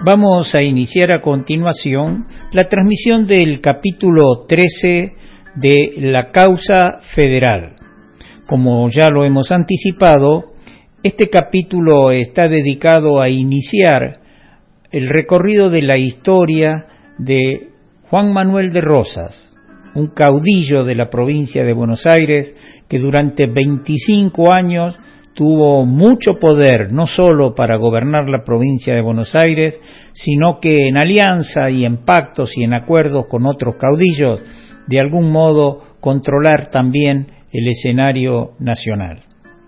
Vamos a iniciar a continuación la transmisión del capítulo 13 de La Causa Federal. Como ya lo hemos anticipado, este capítulo está dedicado a iniciar el recorrido de la historia de Juan Manuel de Rosas, un caudillo de la provincia de Buenos Aires que durante 25 años tuvo mucho poder, no solo para gobernar la provincia de Buenos Aires, sino que en alianza y en pactos y en acuerdos con otros caudillos, de algún modo controlar también el escenario nacional.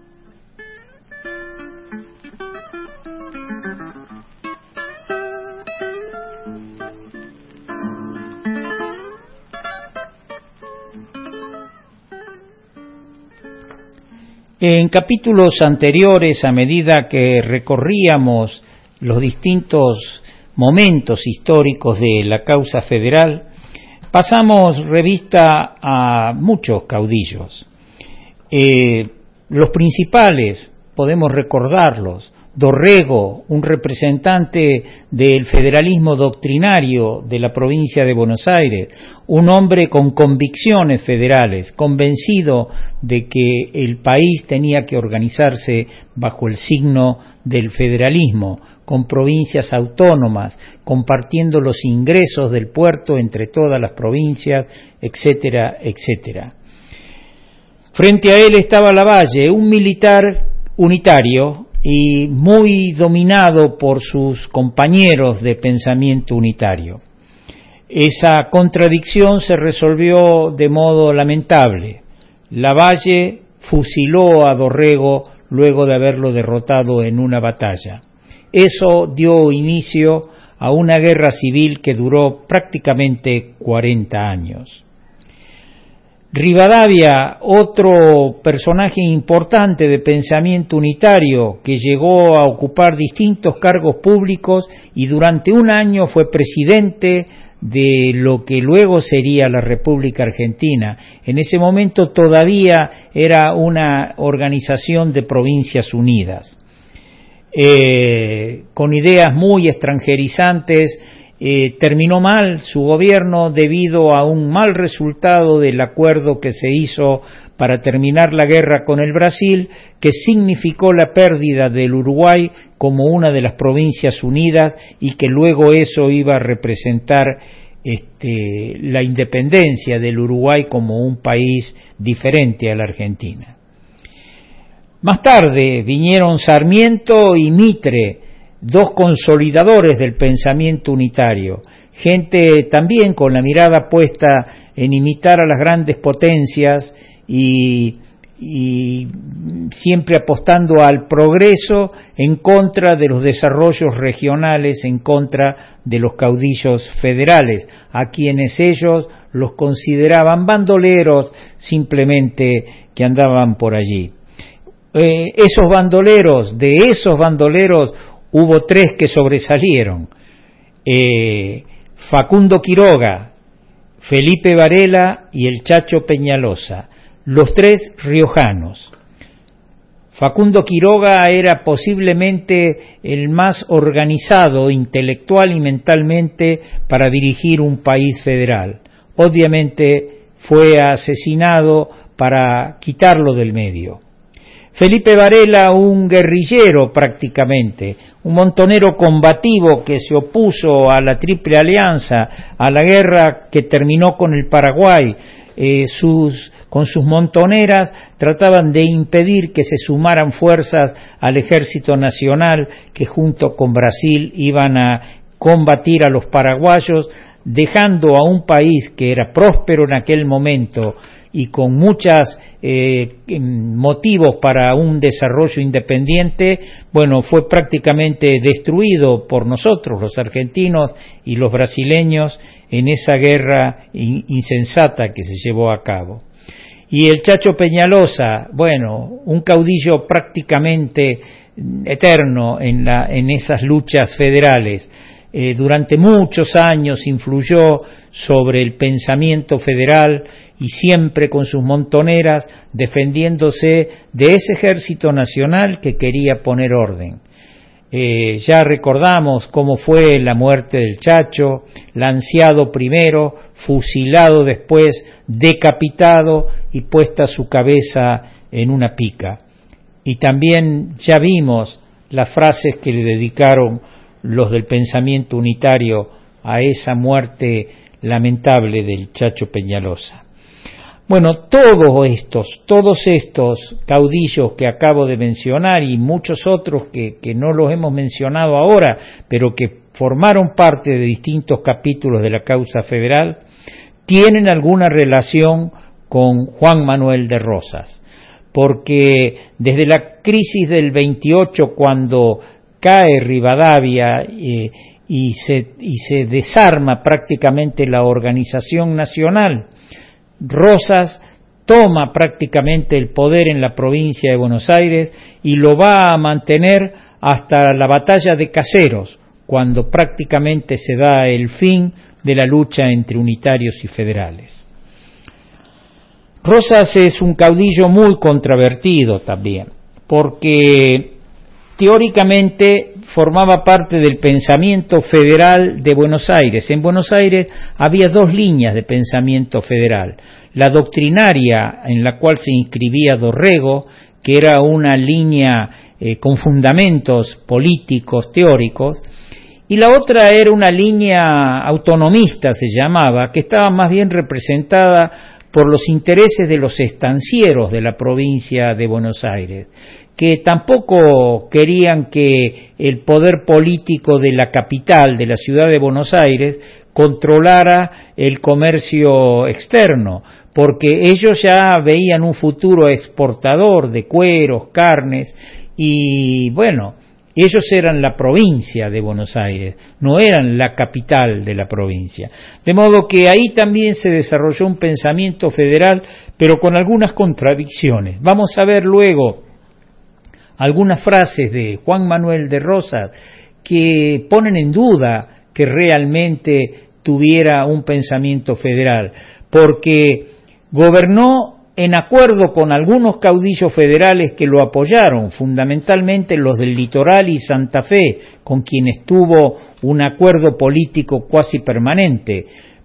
En capítulos anteriores, a medida que recorríamos los distintos momentos históricos de la causa federal, pasamos revista a muchos caudillos. Los principales, podemos recordarlos: Dorrego, un representante del federalismo doctrinario de la provincia de Buenos Aires, un hombre con convicciones federales, convencido de que el país tenía que organizarse bajo el signo del federalismo, con provincias autónomas, compartiendo los ingresos del puerto entre todas las provincias, etcétera, etcétera. Frente a él estaba Lavalle, un militar unitario y muy dominado por sus compañeros de pensamiento unitario. Esa contradicción se resolvió de modo lamentable. Lavalle fusiló a Dorrego luego de haberlo derrotado en una batalla. Eso dio inicio a una guerra civil que duró prácticamente 40 años. Rivadavia, otro personaje importante de pensamiento unitario que llegó a ocupar distintos cargos públicos y durante un año fue presidente de lo que luego sería la República Argentina. En ese momento todavía era una organización de provincias unidas, con ideas muy extranjerizantes. Terminó mal su gobierno debido a un mal resultado del acuerdo que se hizo para terminar la guerra con el Brasil, que significó la pérdida del Uruguay como una de las provincias unidas y que luego eso iba a representar la independencia del Uruguay como un país diferente a la Argentina. Más tarde vinieron Sarmiento y Mitre, dos consolidadores del pensamiento unitario, gente también con la mirada puesta en imitar a las grandes potencias y siempre apostando al progreso en contra de los desarrollos regionales, en contra de los caudillos federales, a quienes ellos los consideraban bandoleros simplemente que andaban por allí. De esos bandoleros hubo tres que sobresalieron: Facundo Quiroga, Felipe Varela y el Chacho Peñalosa, los tres riojanos. Facundo Quiroga era posiblemente el más organizado intelectual y mentalmente para dirigir un país federal. Obviamente fue asesinado para quitarlo del medio. Felipe Varela, un guerrillero prácticamente, un montonero combativo que se opuso a la Triple Alianza, a la guerra que terminó con el Paraguay. Con sus montoneras trataban de impedir que se sumaran fuerzas al ejército nacional que junto con Brasil iban a combatir a los paraguayos, dejando a un país que era próspero en aquel momento y con muchos motivos para un desarrollo independiente, fue prácticamente destruido por nosotros, los argentinos y los brasileños, en esa guerra insensata que se llevó a cabo. Y el Chacho Peñalosa, un caudillo prácticamente eterno en esas luchas federales. Durante muchos años influyó sobre el pensamiento federal y siempre con sus montoneras defendiéndose de ese ejército nacional que quería poner orden. Ya recordamos cómo fue la muerte del Chacho, lanceado primero, fusilado después, decapitado y puesta su cabeza en una pica. Y también ya vimos las frases que le dedicaron los del pensamiento unitario a esa muerte lamentable del Chacho Peñalosa. Bueno, todos estos caudillos que acabo de mencionar y muchos otros que no los hemos mencionado ahora, pero que formaron parte de distintos capítulos de la causa federal, tienen alguna relación con Juan Manuel de Rosas, porque desde la crisis del 28, cuando cae Rivadavia y se desarma prácticamente la organización nacional, Rosas toma prácticamente el poder en la provincia de Buenos Aires y lo va a mantener hasta la batalla de Caseros, cuando prácticamente se da el fin de la lucha entre unitarios y federales. Rosas es un caudillo muy controvertido también, porque teóricamente formaba parte del pensamiento federal de Buenos Aires. En Buenos Aires había dos líneas de pensamiento federal: la doctrinaria, en la cual se inscribía Dorrego, que era una línea con fundamentos políticos teóricos, y la otra era una línea autonomista, se llamaba, que estaba más bien representada por los intereses de los estancieros de la provincia de Buenos Aires, que tampoco querían que el poder político de la capital, de la ciudad de Buenos Aires, controlara el comercio externo, porque ellos ya veían un futuro exportador de cueros, carnes, y bueno, ellos eran la provincia de Buenos Aires, no eran la capital de la provincia. De modo que ahí también se desarrolló un pensamiento federal, pero con algunas contradicciones. Vamos a ver luego algunas frases de Juan Manuel de Rosas que ponen en duda que realmente tuviera un pensamiento federal, porque gobernó en acuerdo con algunos caudillos federales que lo apoyaron, fundamentalmente los del Litoral y Santa Fe, con quienes tuvo un acuerdo político cuasi permanente,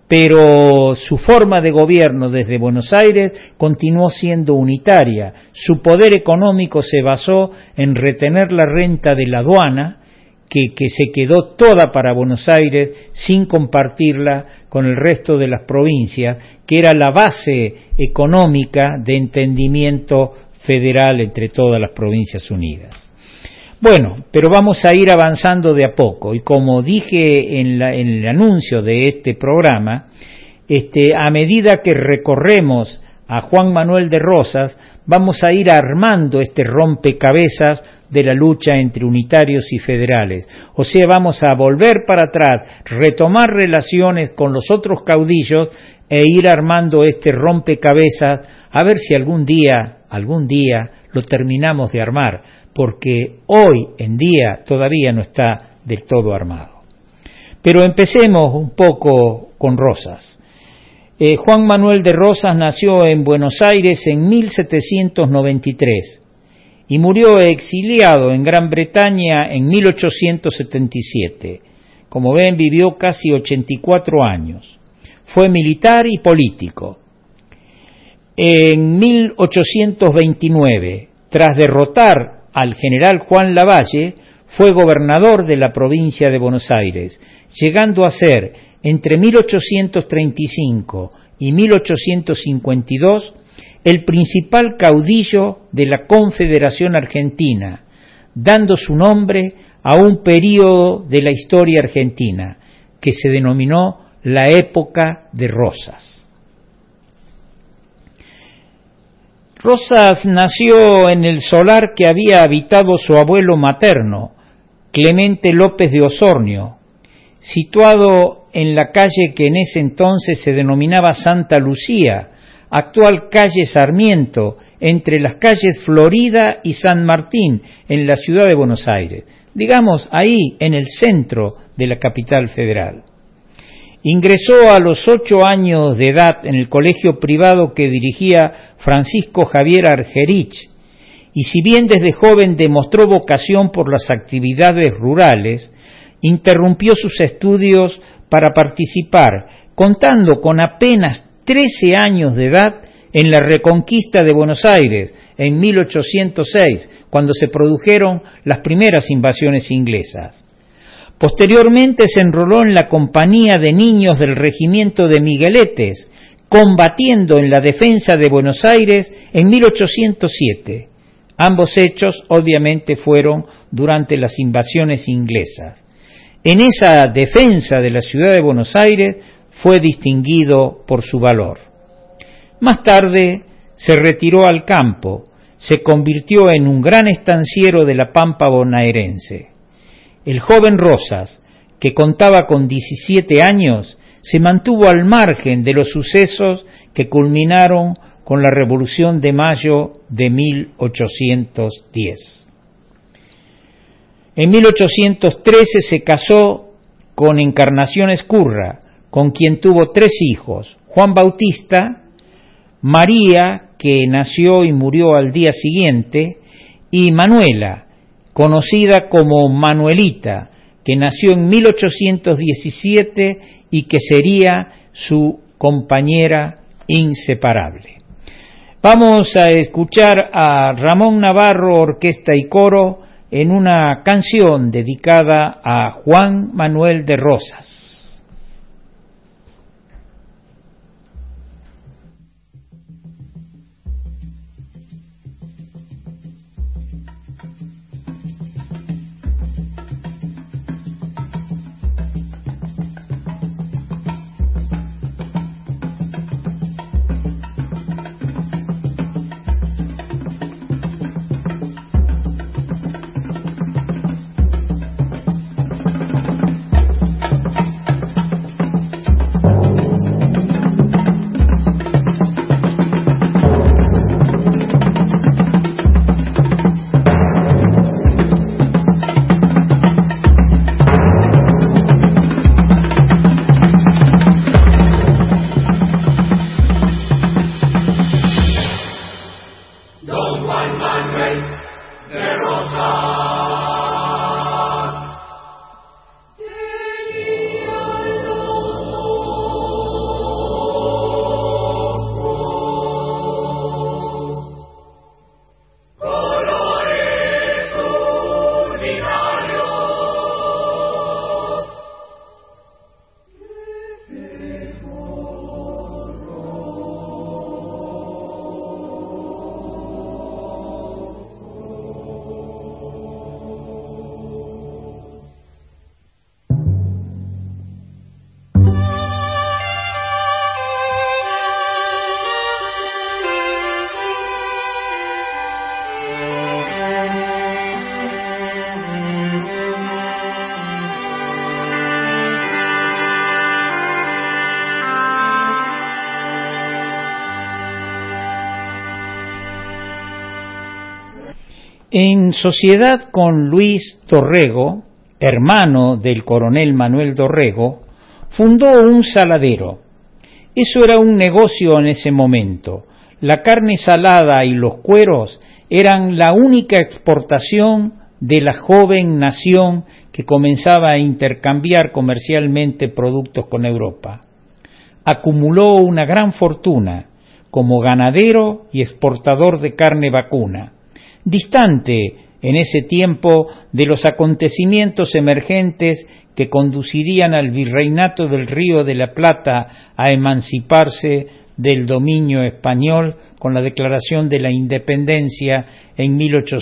pero su forma de gobierno desde Buenos Aires continuó siendo unitaria. Su poder económico se basó en retener la renta de la aduana, que se quedó toda para Buenos Aires sin compartirla con el resto de las provincias, que era la base económica de entendimiento federal entre todas las provincias unidas. Bueno, pero vamos a ir avanzando de a poco, y como dije en el anuncio de este programa, a medida que recorremos a Juan Manuel de Rosas, vamos a ir armando este rompecabezas de la lucha entre unitarios y federales. O sea, vamos a volver para atrás, retomar relaciones con los otros caudillos e ir armando este rompecabezas, a ver si algún día lo terminamos de armar, porque hoy en día todavía no está del todo armado. Pero empecemos un poco con Rosas. Juan Manuel de Rosas nació en Buenos Aires en 1793 y murió exiliado en Gran Bretaña en 1877. Como ven, vivió casi 84 años. Fue militar y político. En 1829, tras derrotar al general Juan Lavalle, fue gobernador de la provincia de Buenos Aires, llegando a ser, entre 1835 y 1852, el principal caudillo de la Confederación Argentina, dando su nombre a un período de la historia argentina que se denominó la época de Rosas. Rosas nació en el solar que había habitado su abuelo materno, Clemente López de Osornio, situado en la calle que en ese entonces se denominaba Santa Lucía, actual calle Sarmiento, entre las calles Florida y San Martín, en la ciudad de Buenos Aires, digamos ahí en el centro de la capital federal. Ingresó a los 8 años de edad en el colegio privado que dirigía Francisco Javier Argerich, y si bien desde joven demostró vocación por las actividades rurales, interrumpió sus estudios para participar, contando con apenas 13 años de edad, en la reconquista de Buenos Aires en 1806, cuando se produjeron las primeras invasiones inglesas. Posteriormente se enroló en la compañía de niños del regimiento de Migueletes, combatiendo en la defensa de Buenos Aires en 1807. Ambos hechos obviamente fueron durante las invasiones inglesas. En esa defensa de la ciudad de Buenos Aires fue distinguido por su valor. Más tarde se retiró al campo, se convirtió en un gran estanciero de la pampa bonaerense. El joven Rosas, que contaba con 17 años, se mantuvo al margen de los sucesos que culminaron con la Revolución de Mayo de 1810. En 1813 se casó con Encarnación Ezcurra, con quien tuvo 3 hijos, Juan Bautista, María, que nació y murió al día siguiente, y Manuela, conocida como Manuelita, que nació en 1817 y que sería su compañera inseparable. Vamos a escuchar a Ramón Navarro, orquesta y coro, en una canción dedicada a Juan Manuel de Rosas. En sociedad con Luis Dorrego, hermano del coronel Manuel Dorrego, fundó un saladero. Eso era un negocio en ese momento. La carne salada y los cueros eran la única exportación de la joven nación que comenzaba a intercambiar comercialmente productos con Europa. Acumuló una gran fortuna como ganadero y exportador de carne vacuna, distante en ese tiempo de los acontecimientos emergentes que conducirían al virreinato del Río de la Plata a emanciparse del dominio español con la declaración de la independencia en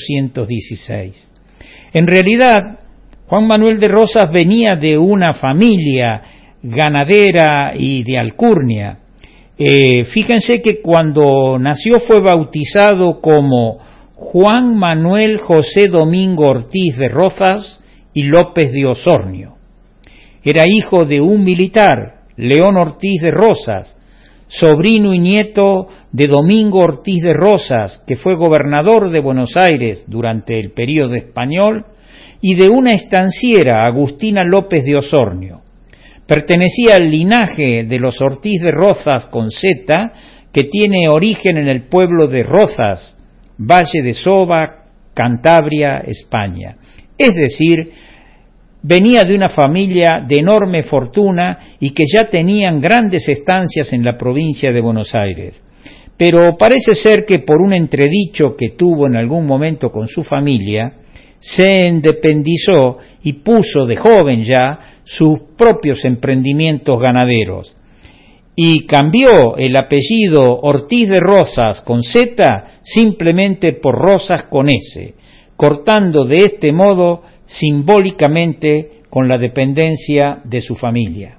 1816. En realidad, Juan Manuel de Rosas venía de una familia ganadera y de alcurnia. Fíjense que cuando nació fue bautizado como Juan Manuel José Domingo Ortiz de Rozas y López de Osornio. Era hijo de un militar, León Ortiz de Rosas, sobrino y nieto de Domingo Ortiz de Rosas, que fue gobernador de Buenos Aires durante el período español, y de una estanciera, Agustina López de Osornio. Pertenecía al linaje de los Ortiz de Rozas con Z, que tiene origen en el pueblo de Rozas, Valle de Soba, Cantabria, España. Es decir, venía de una familia de enorme fortuna y que ya tenían grandes estancias en la provincia de Buenos Aires. Pero parece ser que por un entredicho que tuvo en algún momento con su familia, se independizó y puso de joven ya sus propios emprendimientos ganaderos. Y cambió el apellido Ortiz de Rosas con Z simplemente por Rosas con S, cortando de este modo simbólicamente con la dependencia de su familia.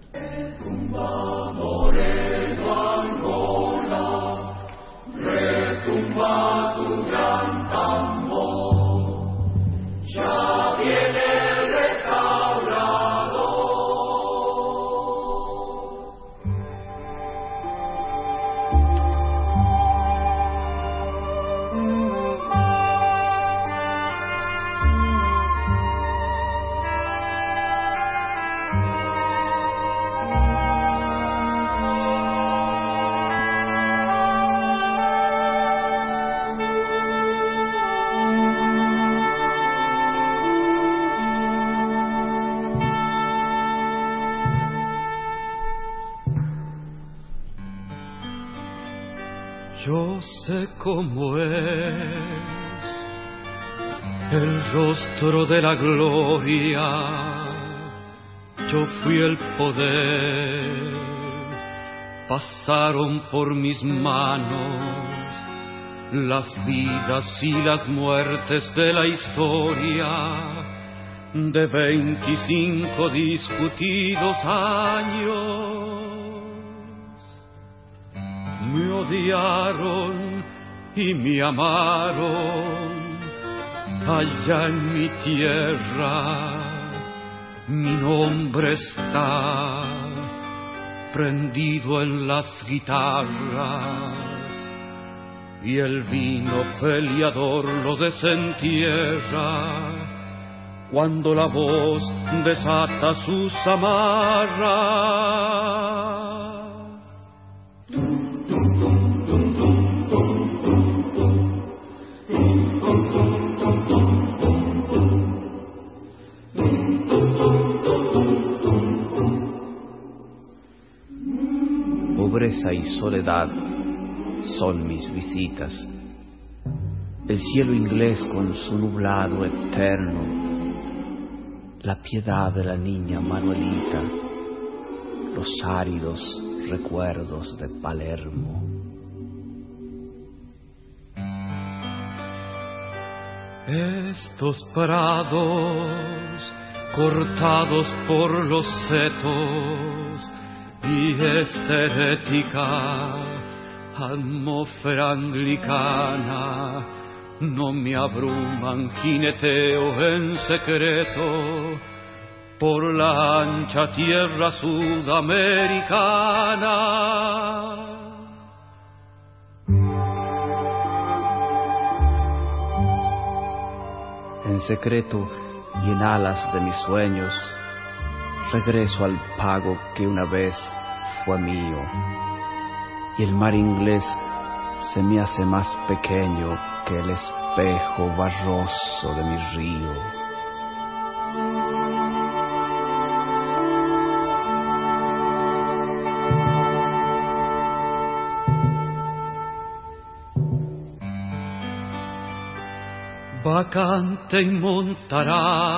Yo sé cómo es el rostro de la gloria, yo fui el poder, pasaron por mis manos las vidas y las muertes de la historia de 25 discutidos años. Me odiaron y me amaron allá en mi tierra. Mi nombre está prendido en las guitarras y el vino peleador lo desentierra cuando la voz desata sus amarras. Pobreza y soledad son mis visitas. El cielo inglés con su nublado eterno, la piedad de la niña Manuelita, los áridos recuerdos de Palermo. Estos prados cortados por los setos y esta herética atmósfera anglicana no me abruman, jineteo en secreto por la ancha tierra sudamericana. En secreto y en alas de mis sueños regreso al pago que una vez fue mío, y el mar inglés se me hace más pequeño que el espejo barroso de mi río. Vacante y montarás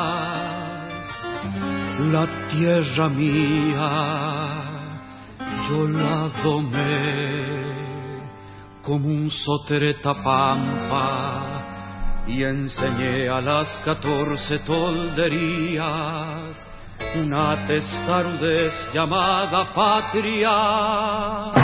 la tierra mía, yo la domé como un sotereta pampa y enseñé a las 14 tolderías una testarudez llamada patria.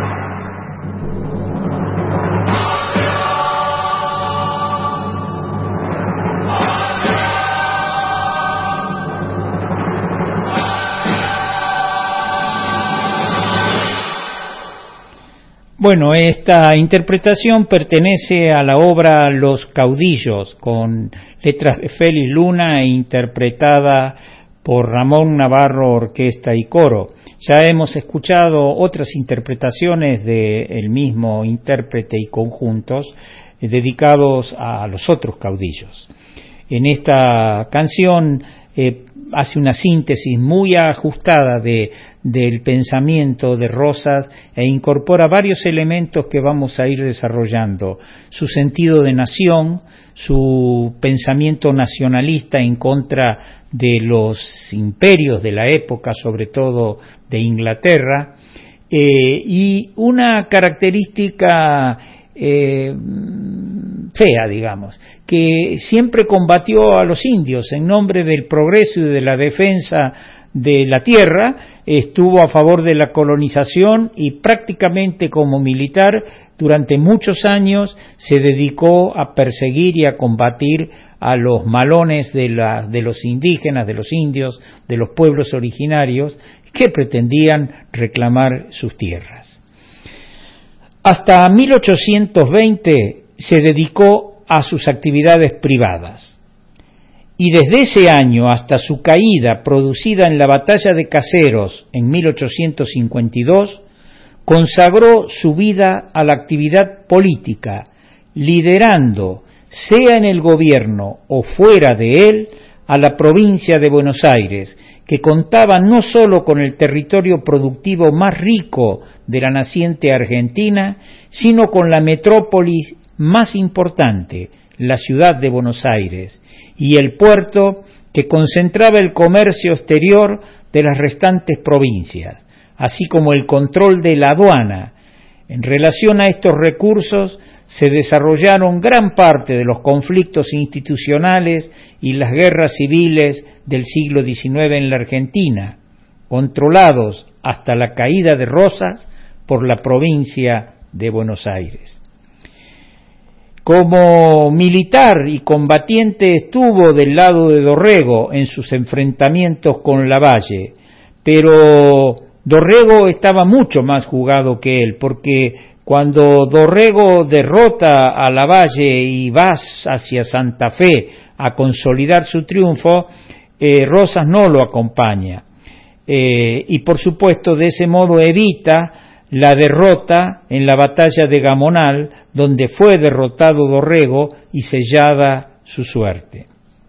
Bueno, esta interpretación pertenece a la obra Los Caudillos, con letras de Félix Luna e interpretada por Ramón Navarro Orquesta y Coro. Ya hemos escuchado otras interpretaciones del mismo intérprete y conjuntos dedicados a los otros caudillos. En esta canción hace una síntesis muy ajustada del pensamiento de Rosas e incorpora varios elementos que vamos a ir desarrollando: su sentido de nación, su pensamiento nacionalista en contra de los imperios de la época, sobre todo de Inglaterra, y una característica fea, digamos, que siempre combatió a los indios en nombre del progreso y de la defensa de la tierra. Estuvo a favor de la colonización y prácticamente como militar durante muchos años se dedicó a perseguir y a combatir a los malones de los indígenas, de los indios, de los pueblos originarios que pretendían reclamar sus tierras. Hasta 1820 se dedicó a sus actividades privadas, y desde ese año hasta su caída, producida en la batalla de Caseros en 1852, consagró su vida a la actividad política, liderando, sea en el gobierno o fuera de él, a la provincia de Buenos Aires, que contaba no solo con el territorio productivo más rico de la naciente Argentina, sino con la metrópolis más importante, la ciudad de Buenos Aires, y el puerto que concentraba el comercio exterior de las restantes provincias, así como el control de la aduana. En relación a estos recursos se desarrollaron gran parte de los conflictos institucionales y las guerras civiles del siglo XIX en la Argentina, controlados hasta la caída de Rosas por la provincia de Buenos Aires. Como militar y combatiente estuvo del lado de Dorrego en sus enfrentamientos con Lavalle, pero Dorrego estaba mucho más jugado que él, porque cuando Dorrego derrota a Lavalle y va hacia Santa Fe a consolidar su triunfo, Rosas no lo acompaña, y por supuesto de ese modo evita la derrota en la batalla de Gamonal, donde fue derrotado Dorrego y sellada su suerte.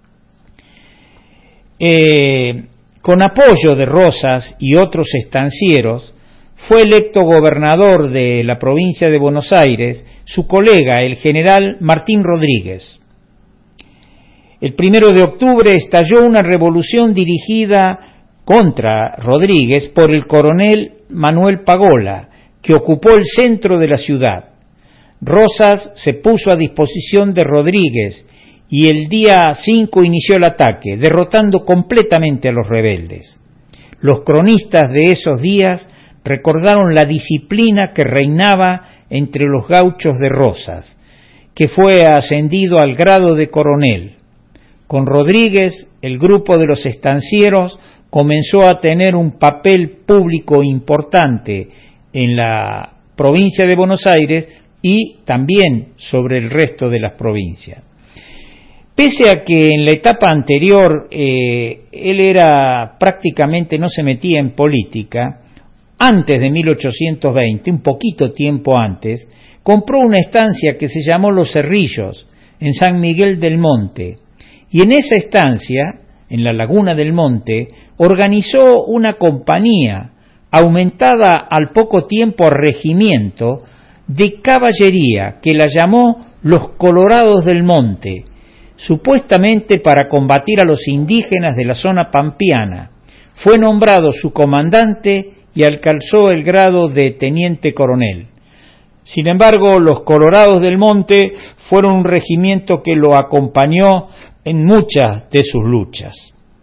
Con apoyo de Rosas y otros estancieros, fue electo gobernador de la provincia de Buenos Aires su colega, el general Martín Rodríguez. El 1 de octubre estalló una revolución dirigida contra Rodríguez por el coronel Manuel Pagola, que ocupó el centro de la ciudad. Rosas se puso a disposición de Rodríguez y el día 5 inició el ataque, derrotando completamente a los rebeldes. Los cronistas de esos días recordaron la disciplina que reinaba entre los gauchos de Rosas, que fue ascendido al grado de coronel. Con Rodríguez, el grupo de los estancieros comenzó a tener un papel público importante en la provincia de Buenos Aires y también sobre el resto de las provincias. Pese a que en la etapa anterior él era prácticamente no se metía en política, antes de 1820, un poquito tiempo antes, compró una estancia que se llamó Los Cerrillos, en San Miguel del Monte, y en esa estancia, en la Laguna del Monte, organizó una compañía aumentada al poco tiempo a regimiento de caballería que la llamó Los Colorados del Monte, supuestamente para combatir a los indígenas de la zona pampeana. Fue nombrado su comandante y alcanzó el grado de teniente coronel. Sin embargo, los Colorados del Monte fueron un regimiento que lo acompañó en muchas de sus luchas.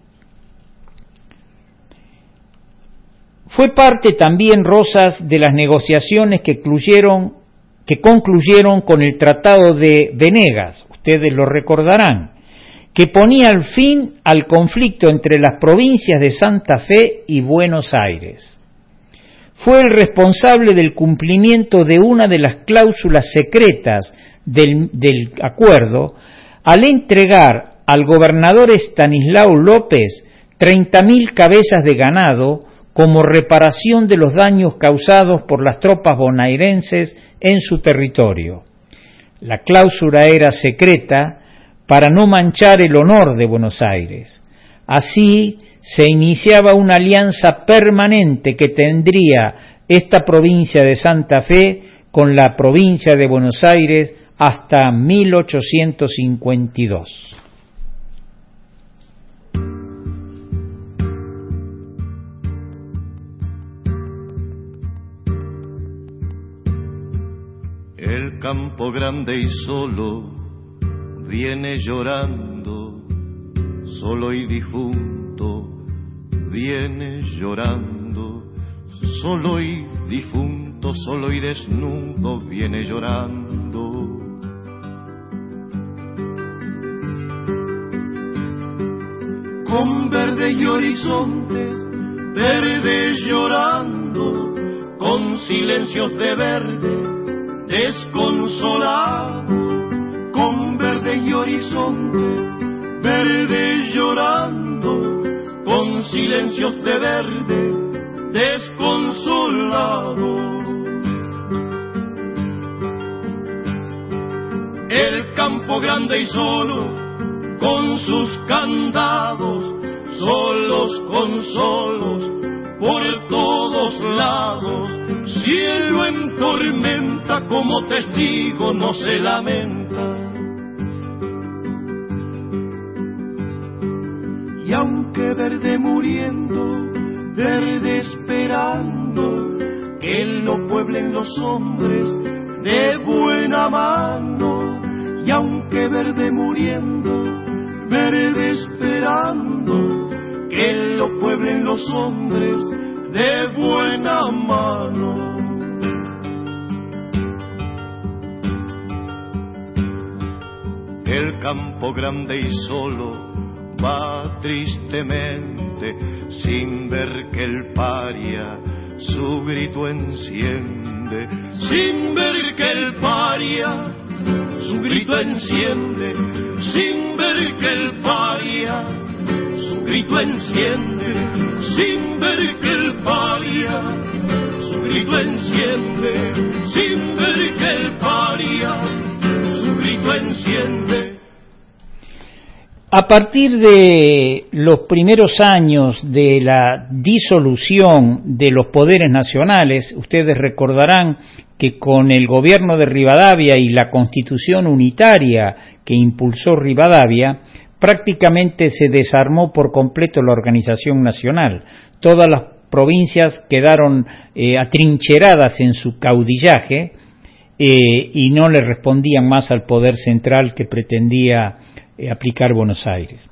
Fue parte también Rosas de las negociaciones que concluyeron con el Tratado de Venegas, ustedes lo recordarán, que ponía el fin al conflicto entre las provincias de Santa Fe y Buenos Aires. Fue el responsable del cumplimiento de una de las cláusulas secretas del acuerdo al entregar al gobernador Estanislao López 30.000 cabezas de ganado como reparación de los daños causados por las tropas bonaerenses en su territorio. La cláusula era secreta para no manchar el honor de Buenos Aires. Así se iniciaba una alianza permanente que tendría esta provincia de Santa Fe con la provincia de Buenos Aires hasta 1852. El campo grande y solo viene llorando, solo y difunto viene llorando, solo y difunto, solo y desnudo viene llorando. Con verde y horizontes, verdes llorando, con silencios de verde desconsolado, con verde y horizontes, verde llorando, con silencios de verde desconsolado. El campo grande y solo, con sus candados, solos con solos, por todos lados, cielo en tormenta, como testigo no se lamenta. Y aunque verde muriendo, verde esperando, que lo pueblen los hombres de buena mano. Y aunque verde muriendo, verde esperando, que lo pueblen los hombres de buena mano. El campo grande y solo va tristemente, sin ver que el paria su grito enciende, sin ver que el paria su grito enciende, sin ver que el paria su grito enciende, sin ver que el paria su grito enciende, sin ver que el paria su grito enciende. A partir de los primeros años de la disolución de los poderes nacionales, ustedes recordarán que con el gobierno de Rivadavia y la constitución unitaria que impulsó Rivadavia, prácticamente se desarmó por completo la organización nacional. Todas las provincias quedaron atrincheradas en su caudillaje y no le respondían más al poder central que pretendía aplicar Buenos Aires.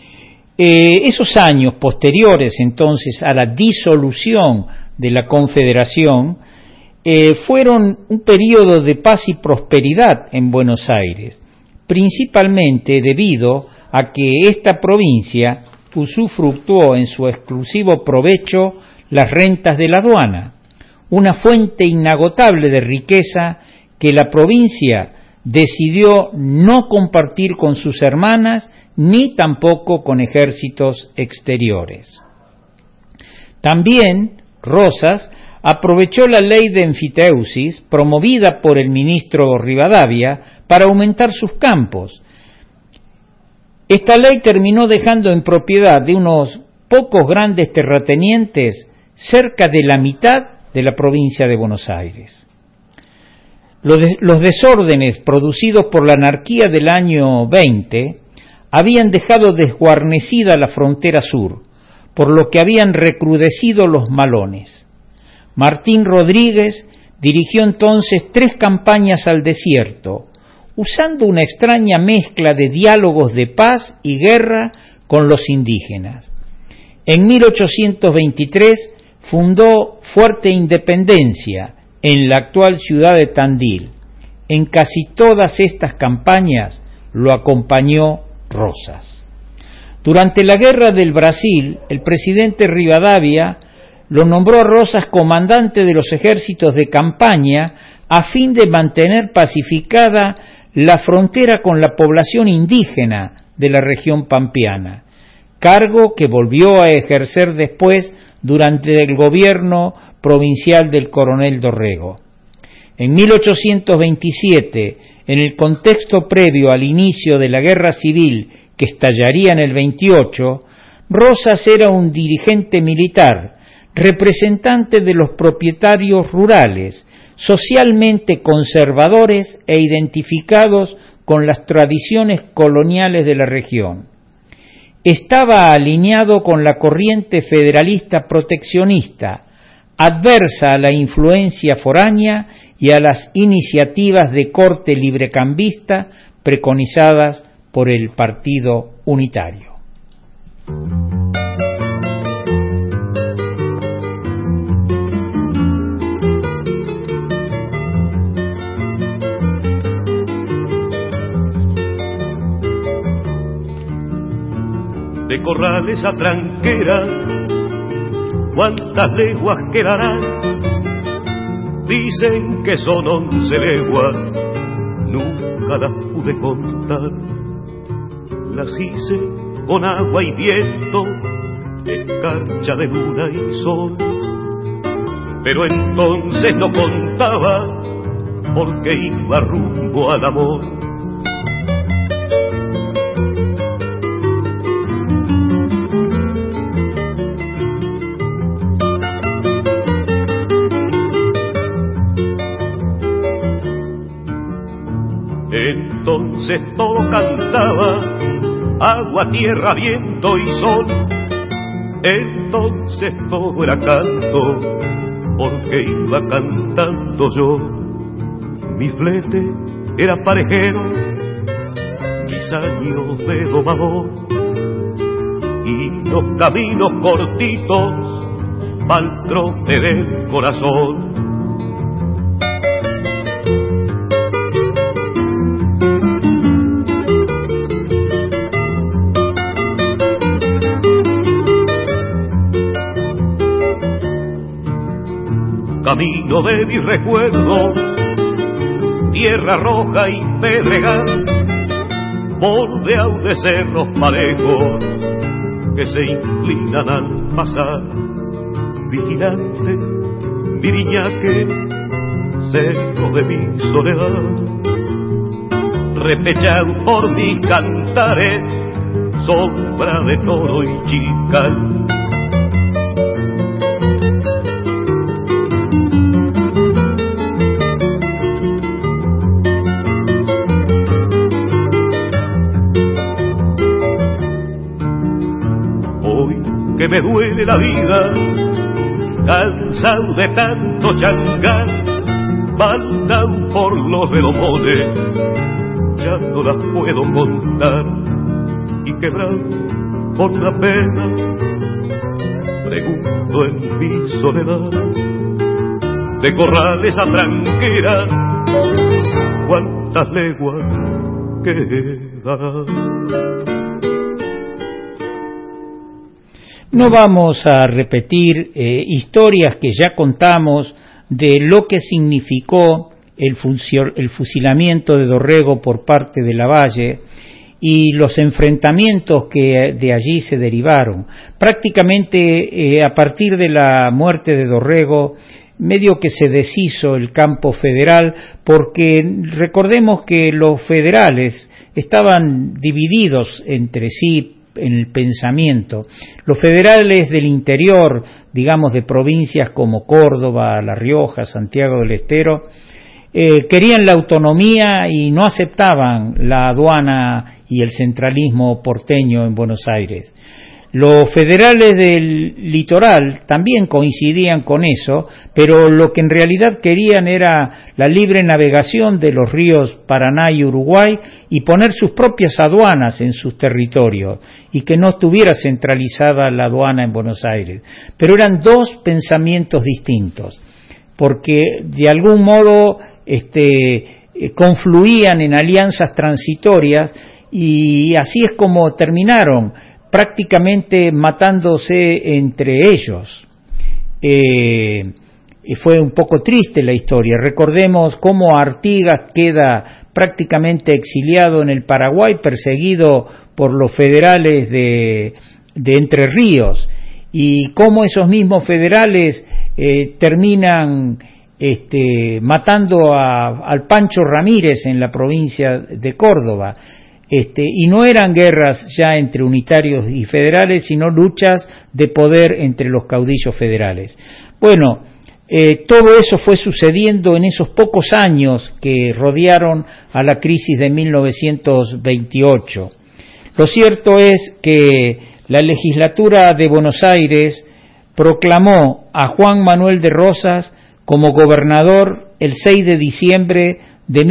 Esos años posteriores entonces a la disolución de la Confederación fueron un periodo de paz y prosperidad en Buenos Aires, principalmente debido a que esta provincia usufructuó en su exclusivo provecho las rentas de la aduana, una fuente inagotable de riqueza que la provincia decidió no compartir con sus hermanas ni tampoco con ejércitos exteriores. También Rosas aprovechó la ley de enfiteusis promovida por el ministro Rivadavia para aumentar sus campos. Esta ley terminó dejando en propiedad de unos pocos grandes terratenientes cerca de la mitad de la provincia de Buenos Aires. Los desórdenes producidos por la anarquía del año 20 habían dejado desguarnecida la frontera sur, por lo que habían recrudecido los malones. Martín Rodríguez dirigió entonces 3 campañas al desierto, usando una extraña mezcla de diálogos de paz y guerra con los indígenas. En 1823 fundó Fuerte Independencia, en la actual ciudad de Tandil. En casi todas estas campañas lo acompañó Rosas. Durante la Guerra del Brasil, el presidente Rivadavia lo nombró a Rosas comandante de los ejércitos de campaña a fin de mantener pacificada la frontera con la población indígena de la región pampeana. cargo que volvió a ejercer después durante el gobierno provincial del coronel Dorrego. En 1827, en el contexto previo al inicio de la guerra civil que estallaría en el 28, Rosas era un dirigente militar, representante de los propietarios rurales, socialmente conservadores e identificados con las tradiciones coloniales de la región. Estaba alineado con la corriente federalista proteccionista, adversa a la influencia foránea y a las iniciativas de corte librecambista preconizadas por el Partido Unitario. De Corrales a Tranquera, ¿cuántas leguas quedarán? Dicen que son 11 leguas, nunca las pude contar. Las hice con agua y viento, escarcha de luna y sol. Pero entonces no contaba, porque iba rumbo al amor. Entonces todo cantaba, agua, tierra, viento y sol. Entonces todo era canto, porque iba cantando yo. Mi flete era parejero, mis años de domador, y los caminos cortitos pa'l trote del corazón. Camino de mi recuerdo, tierra roja y pedregal, bordeado de cerros parejos que se inclinan al pasar. Vigilante, Viriñaque, cerro de mi soledad, repechado por mis cantares, sombra de toro y chical. Que me duele la vida, cansado de tanto changar, faltan por los velomones, ya no las puedo contar, y quebrado por la pena, pregunto en mi soledad. De Corrales a Tranqueras, cuántas leguas quedan. No vamos a repetir historias que ya contamos de lo que significó el fusilamiento de Dorrego por parte de Lavalle y los enfrentamientos que de allí se derivaron. Prácticamente a partir de la muerte de Dorrego, medio que se deshizo el campo federal, porque recordemos que los federales estaban divididos entre sí en el pensamiento. Los federales del interior, digamos de provincias como Córdoba, La Rioja, Santiago del Estero, querían la autonomía y no aceptaban la aduana y el centralismo porteño en Buenos Aires. Los federales del litoral también coincidían con eso, pero lo que en realidad querían era la libre navegación de los ríos Paraná y Uruguay y poner sus propias aduanas en sus territorios y que no estuviera centralizada la aduana en Buenos Aires. Pero eran dos pensamientos distintos, porque de algún modo confluían en alianzas transitorias y así es como terminaron prácticamente matándose entre ellos. Fue un poco triste la historia. Recordemos cómo Artigas queda prácticamente exiliado en el Paraguay, perseguido por los federales de Entre Ríos, y cómo esos mismos federales terminan matando al Pancho Ramírez en la provincia de Córdoba. Y no eran guerras ya entre unitarios y federales, sino luchas de poder entre los caudillos federales. Bueno, todo eso fue sucediendo en esos pocos años que rodearon a la crisis de 1928. Lo cierto es que la legislatura de Buenos Aires proclamó a Juan Manuel de Rosas como gobernador el 6 de diciembre de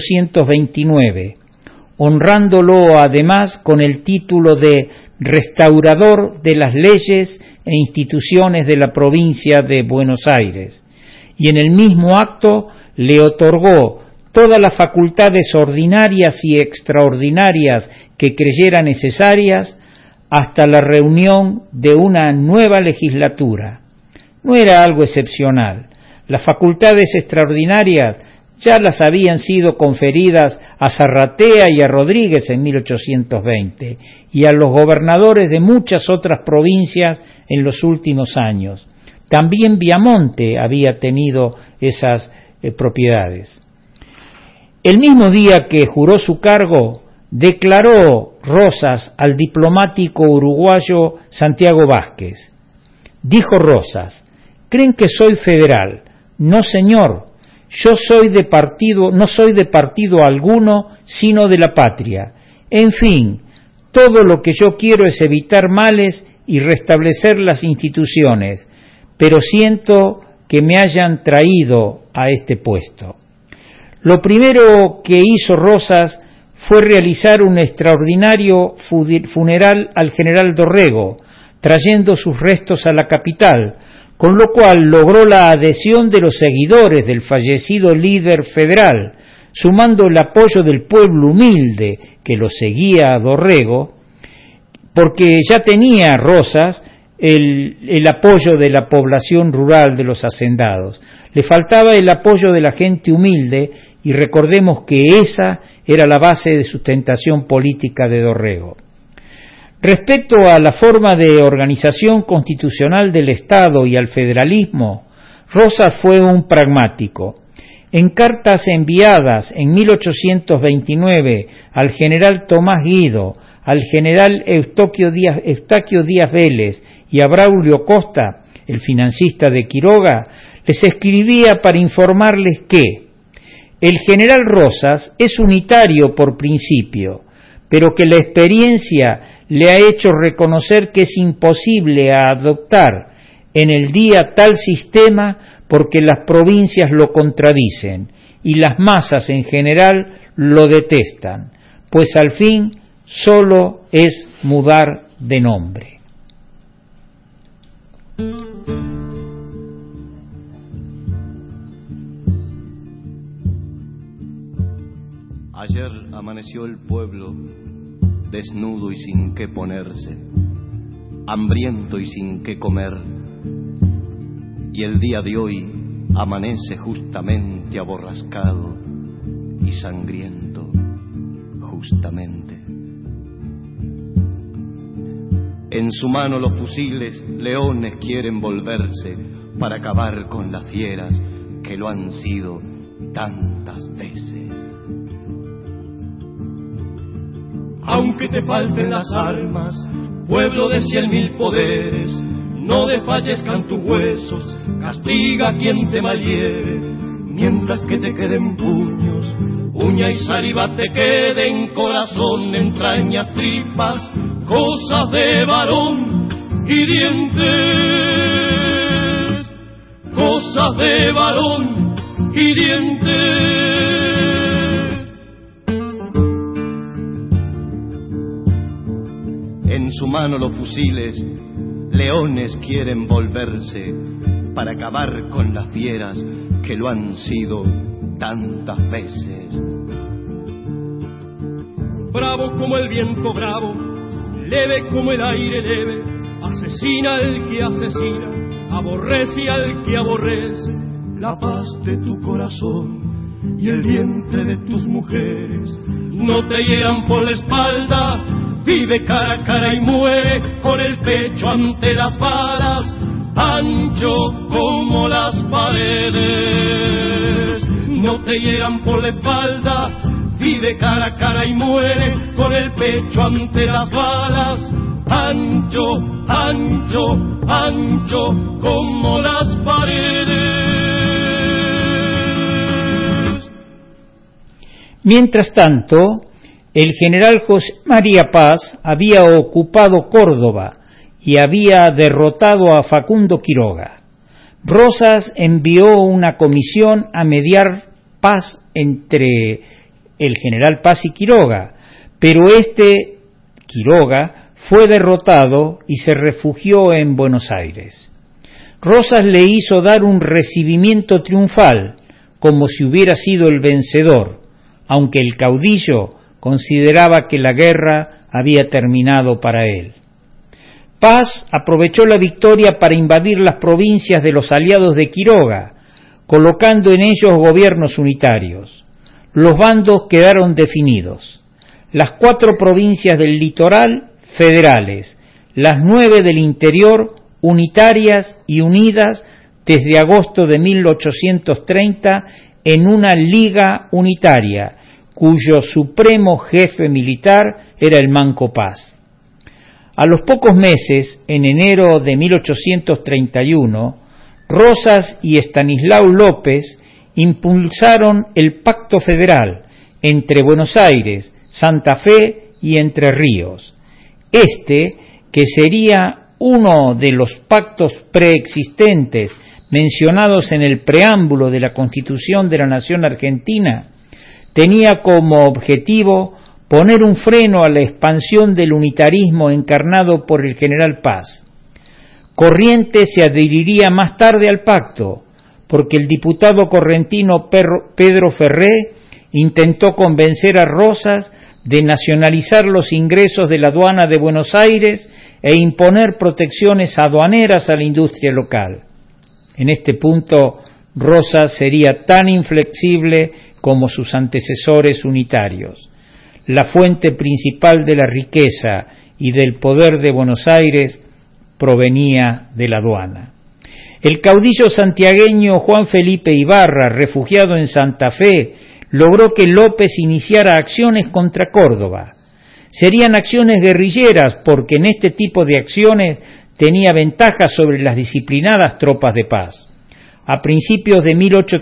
1829, honrándolo además con el título de restaurador de las leyes e instituciones de la provincia de Buenos Aires, y en el mismo acto le otorgó todas las facultades ordinarias y extraordinarias que creyera necesarias hasta la reunión de una nueva legislatura. No era algo excepcional. Las facultades extraordinarias ya las habían sido conferidas a Zarratea y a Rodríguez en 1820 y a los gobernadores de muchas otras provincias en los últimos años. También Viamonte había tenido esas propiedades. El mismo día que juró su cargo, declaró Rosas al diplomático uruguayo Santiago Vázquez. Dijo Rosas: ¿creen que soy federal? No, señor. Yo no soy de partido alguno, sino de la patria. En fin, todo lo que yo quiero es evitar males y restablecer las instituciones, pero siento que me hayan traído a este puesto. Lo primero que hizo Rosas fue realizar un extraordinario funeral al general Dorrego, trayendo sus restos a la capital, con lo cual logró la adhesión de los seguidores del fallecido líder federal, sumando el apoyo del pueblo humilde que lo seguía a Dorrego, porque ya tenía Rosas el apoyo de la población rural de los hacendados. Le faltaba el apoyo de la gente humilde, y recordemos que esa era la base de sustentación política de Dorrego. Respecto a la forma de organización constitucional del Estado y al federalismo, Rosas fue un pragmático. En cartas enviadas en 1829 al general Tomás Guido, al general Eustaquio Díaz Vélez y a Braulio Costa, el financista de Quiroga, les escribía para informarles que el general Rosas es unitario por principio, pero que la experiencia le ha hecho reconocer que es imposible adoptar en el día tal sistema porque las provincias lo contradicen y las masas en general lo detestan, pues al fin solo es mudar de nombre. Ayer amaneció el pueblo desnudo y sin qué ponerse, hambriento y sin qué comer, y el día de hoy amanece justamente aborrascado y sangriento, justamente. En su mano los fusiles, leones quieren volverse para acabar con las fieras que lo han sido tantas veces. Aunque te falten las armas, pueblo de 100.000 poderes, no desfallezcan tus huesos, castiga a quien te malhiere, mientras que te queden puños, uña y saliva te queden, corazón, entrañas, tripas, cosas de varón y dientes, cosas de varón y dientes. En su mano los fusiles, leones quieren volverse para acabar con las fieras que lo han sido tantas veces. Bravo como el viento bravo, leve como el aire leve, asesina al que asesina, aborrece al que aborrece. La paz de tu corazón y el vientre de tus mujeres no te hieran por la espalda, vive cara a cara y muere con el pecho ante las balas, ancho como las paredes. No te hieran por la espalda, vive cara a cara y muere con el pecho ante las balas, ancho, ancho, ancho como las paredes. Mientras tanto, el general José María Paz había ocupado Córdoba y había derrotado a Facundo Quiroga. Rosas envió una comisión a mediar paz entre el general Paz y Quiroga, pero Quiroga, fue derrotado y se refugió en Buenos Aires. Rosas le hizo dar un recibimiento triunfal, como si hubiera sido el vencedor, aunque el caudillo consideraba que la guerra había terminado para él. Paz aprovechó la victoria para invadir las provincias de los aliados de Quiroga, colocando en ellos gobiernos unitarios. Los bandos quedaron definidos. Las 4 provincias del litoral, federales, las 9 del interior, unitarias y unidas desde agosto de 1830 en una liga unitaria, cuyo supremo jefe militar era el Manco Paz. A los pocos meses, en enero de 1831, Rosas y Estanislao López impulsaron el Pacto Federal entre Buenos Aires, Santa Fe y Entre Ríos. Que sería uno de los pactos preexistentes mencionados en el preámbulo de la Constitución de la Nación Argentina, tenía como objetivo poner un freno a la expansión del unitarismo encarnado por el general Paz. Corrientes se adheriría más tarde al pacto, porque el diputado correntino Pedro Ferré intentó convencer a Rosas de nacionalizar los ingresos de la aduana de Buenos Aires e imponer protecciones aduaneras a la industria local. En este punto, Rosas sería tan inflexible como sus antecesores unitarios. La fuente principal de la riqueza y del poder de Buenos Aires provenía de la aduana. El caudillo santiagueño Juan Felipe Ibarra, refugiado en Santa Fe, logró que López iniciara acciones contra Córdoba. Serían acciones guerrilleras porque en este tipo de acciones tenía ventaja sobre las disciplinadas tropas de Paz. A principios de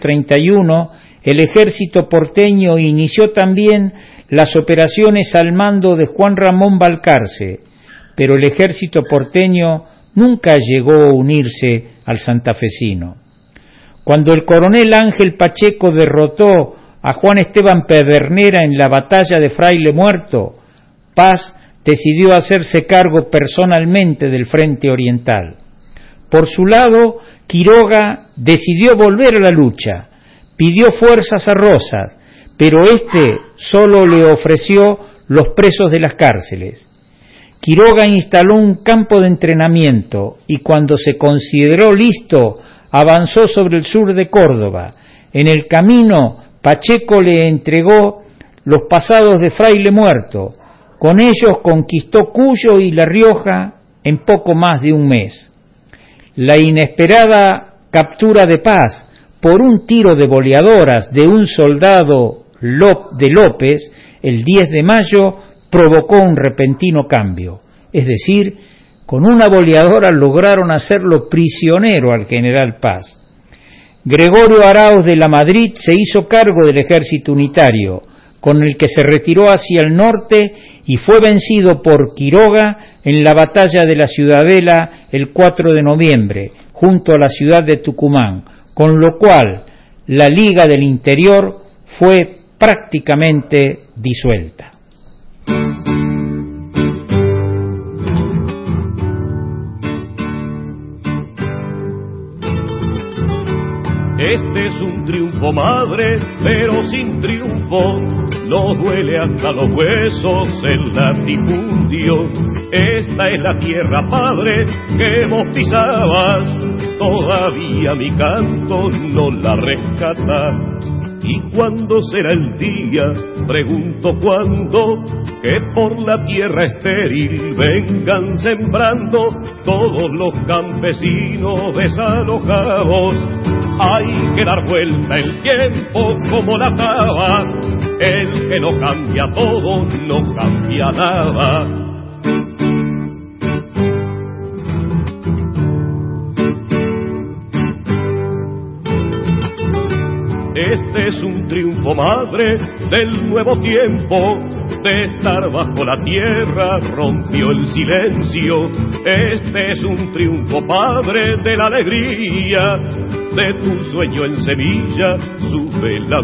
1831, el ejército porteño inició también las operaciones al mando de Juan Ramón Balcarce, pero el ejército porteño nunca llegó a unirse al santafesino. Cuando el coronel Ángel Pacheco derrotó a Juan Esteban Pedernera en la batalla de Fraile Muerto, Paz decidió hacerse cargo personalmente del frente oriental. Por su lado, Quiroga decidió volver a la lucha, pidió fuerzas a Rosas, pero solo le ofreció los presos de las cárceles. Quiroga instaló un campo de entrenamiento y cuando se consideró listo, avanzó sobre el sur de Córdoba. En el camino, Pacheco le entregó los pasados de Fraile Muerto. Con ellos conquistó Cuyo y La Rioja en poco más de un mes. La inesperada captura de Paz por un tiro de boleadoras de un soldado de López el 10 de mayo provocó un repentino cambio. Es decir, con una boleadora lograron hacerlo prisionero al general Paz. Gregorio Arauz de la Madrid se hizo cargo del ejército unitario, con el que se retiró hacia el norte y fue vencido por Quiroga en la batalla de la Ciudadela el 4 de noviembre, junto a la ciudad de Tucumán, con lo cual la Liga del Interior fue prácticamente disuelta. Este es un triunfo, madre, pero sin triunfo. Nos duele hasta los huesos el latifundio. Esta es la tierra, padre, que vos pisabas. Todavía mi canto no la rescata. ¿Y cuándo será el día? Pregunto cuándo, que por la tierra estéril vengan sembrando todos los campesinos desalojados. Hay que dar vuelta el tiempo como la taba, el que no cambia todo no cambia nada. Este es un triunfo, madre, del nuevo tiempo, de estar bajo la tierra rompió el silencio. Este es un triunfo, padre, de la alegría, de tu sueño en Sevilla sube la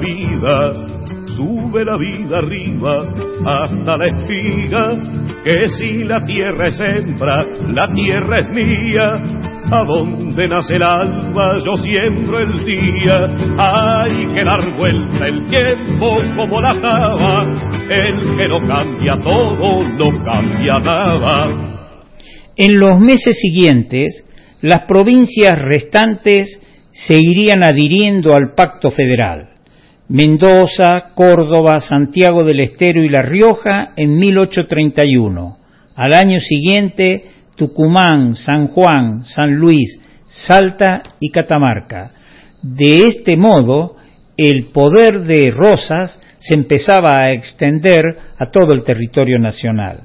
vida arriba hasta la espiga, que si la tierra es hembra, la tierra es mía. A donde nace el alba yo siembro el día. Hay que dar vuelta el tiempo como la java, el que no cambia todo no cambia nada. En los meses siguientes, las provincias restantes se irían adhiriendo al Pacto Federal. Mendoza, Córdoba, Santiago del Estero y La Rioja en 1831. Al año siguiente, Tucumán, San Juan, San Luis, Salta y Catamarca. De este modo, el poder de Rosas se empezaba a extender a todo el territorio nacional.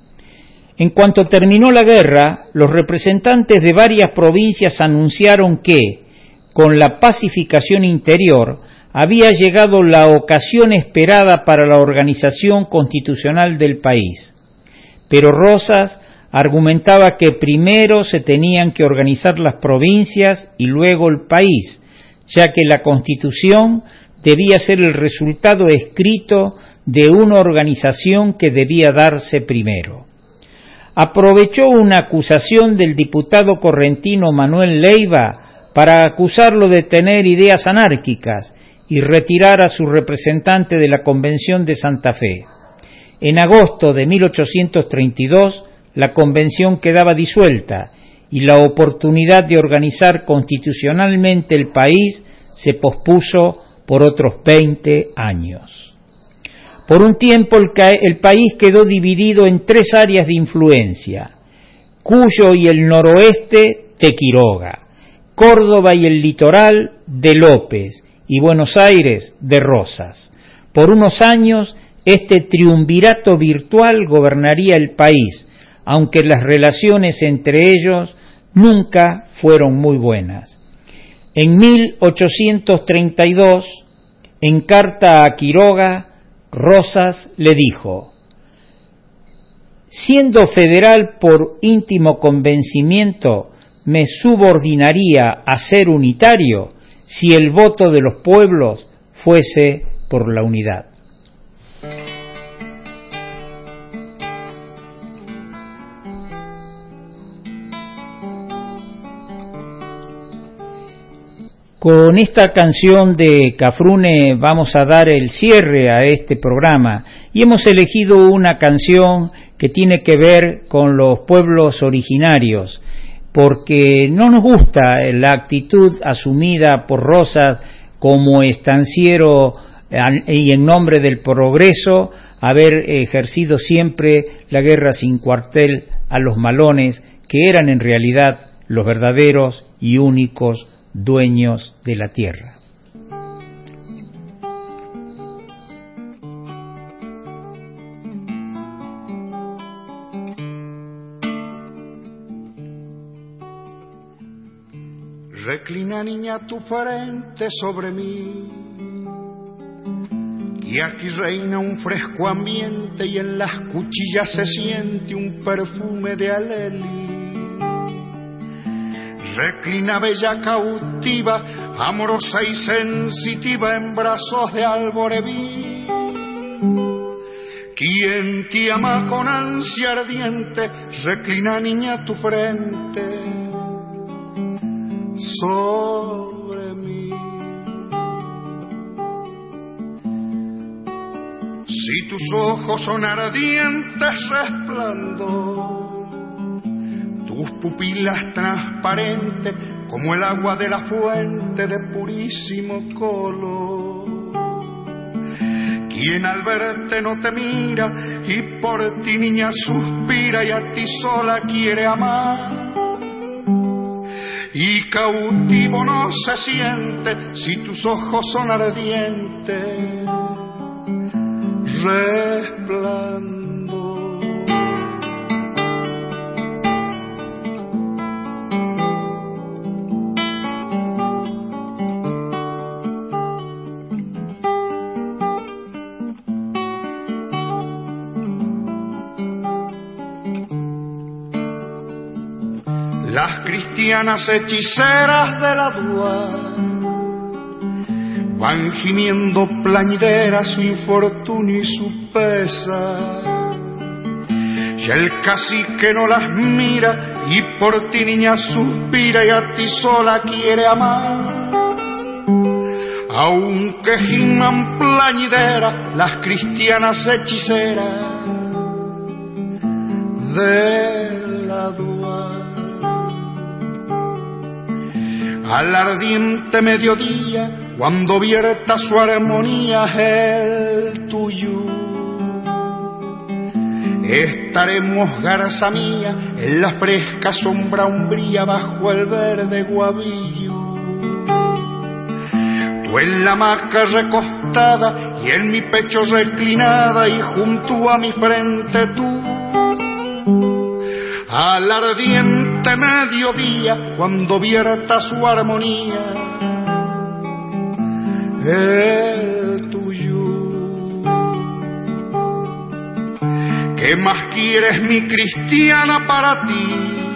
En cuanto terminó la guerra, los representantes de varias provincias anunciaron que, con la pacificación interior, había llegado la ocasión esperada para la organización constitucional del país. Pero Rosas argumentaba que primero se tenían que organizar las provincias y luego el país, ya que la Constitución debía ser el resultado escrito de una organización que debía darse primero. Aprovechó una acusación del diputado correntino Manuel Leiva para acusarlo de tener ideas anárquicas y retirar a su representante de la Convención de Santa Fe. En agosto de 1832, la convención quedaba disuelta y la oportunidad de organizar constitucionalmente el país se pospuso por otros 20 años. Por un tiempo el país quedó dividido en 3 áreas de influencia: Cuyo y el noroeste de Quiroga, Córdoba y el litoral de López y Buenos Aires de Rosas. Por unos años este triunvirato virtual gobernaría el país, aunque las relaciones entre ellos nunca fueron muy buenas. En 1832, en carta a Quiroga, Rosas le dijo: siendo federal por íntimo convencimiento, me subordinaría a ser unitario si el voto de los pueblos fuese por la unidad. Con esta canción de Cafrune vamos a dar el cierre a este programa y hemos elegido una canción que tiene que ver con los pueblos originarios, porque no nos gusta la actitud asumida por Rosas como estanciero y en nombre del progreso, haber ejercido siempre la guerra sin cuartel a los malones, que eran en realidad los verdaderos y únicos dueños de la tierra. Reclina, niña, tu frente sobre mí, que aquí reina un fresco ambiente y en las cuchillas se siente un perfume de alelí. Reclina, bella cautiva, amorosa y sensitiva en brazos de alboreví. Quien te ama con ansia ardiente, reclina, niña, tu frente sobre mí. Si tus ojos son ardientes resplandor, tus pupilas transparentes como el agua de la fuente de purísimo color, quien al verte no te mira y por ti niña suspira y a ti sola quiere amar. Y cautivo no se siente si tus ojos son ardientes, resplandor. Las cristianas hechiceras de la Dúa van gimiendo plañideras su infortunio y su pesar. Y el cacique no las mira y por ti niña suspira y a ti sola quiere amar. Aunque giman plañideras las cristianas hechiceras de la Dúa. Al ardiente mediodía, cuando vierta su armonía el tuyo, estaremos, garza mía, en la fresca sombra umbría bajo el verde guavillo. Tú en la hamaca recostada y en mi pecho reclinada y junto a mi frente tú. Al ardiente mediodía, cuando vierta su armonía, el tuyo. ¿Qué más quieres, mi cristiana, para ti?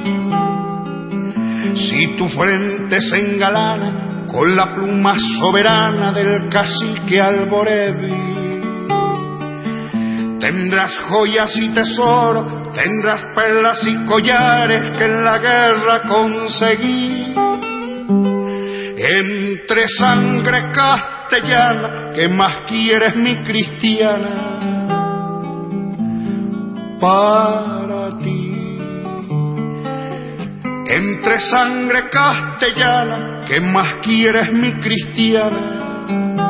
Si tu frente se engalana con la pluma soberana del cacique Alborevi, tendrás joyas y tesoro, tendrás perlas y collares que en la guerra conseguí. Entre sangre castellana, ¿qué más quieres, mi cristiana, para ti? Entre sangre castellana, ¿qué más quieres, mi cristiana,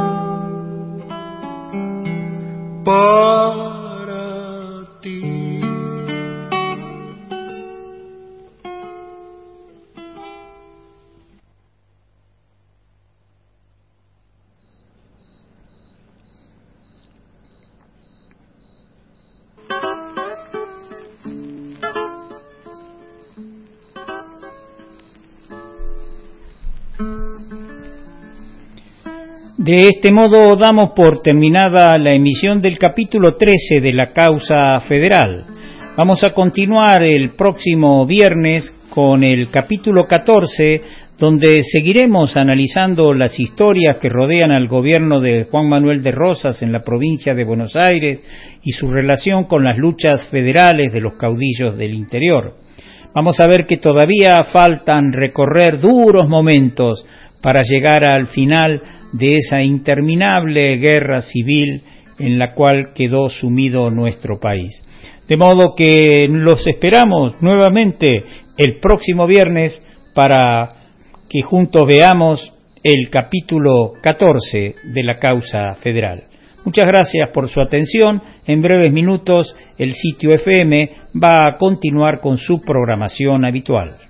para ti? De este modo damos por terminada la emisión del capítulo 13 de la Causa Federal. Vamos a continuar el próximo viernes con el capítulo 14, donde seguiremos analizando las historias que rodean al gobierno de Juan Manuel de Rosas en la provincia de Buenos Aires y su relación con las luchas federales de los caudillos del interior. Vamos a ver que todavía faltan recorrer duros momentos para llegar al final de esa interminable guerra civil en la cual quedó sumido nuestro país. De modo que los esperamos nuevamente el próximo viernes para que juntos veamos el capítulo 14 de la Causa Federal. Muchas gracias por su atención. En breves minutos el sitio FM va a continuar con su programación habitual.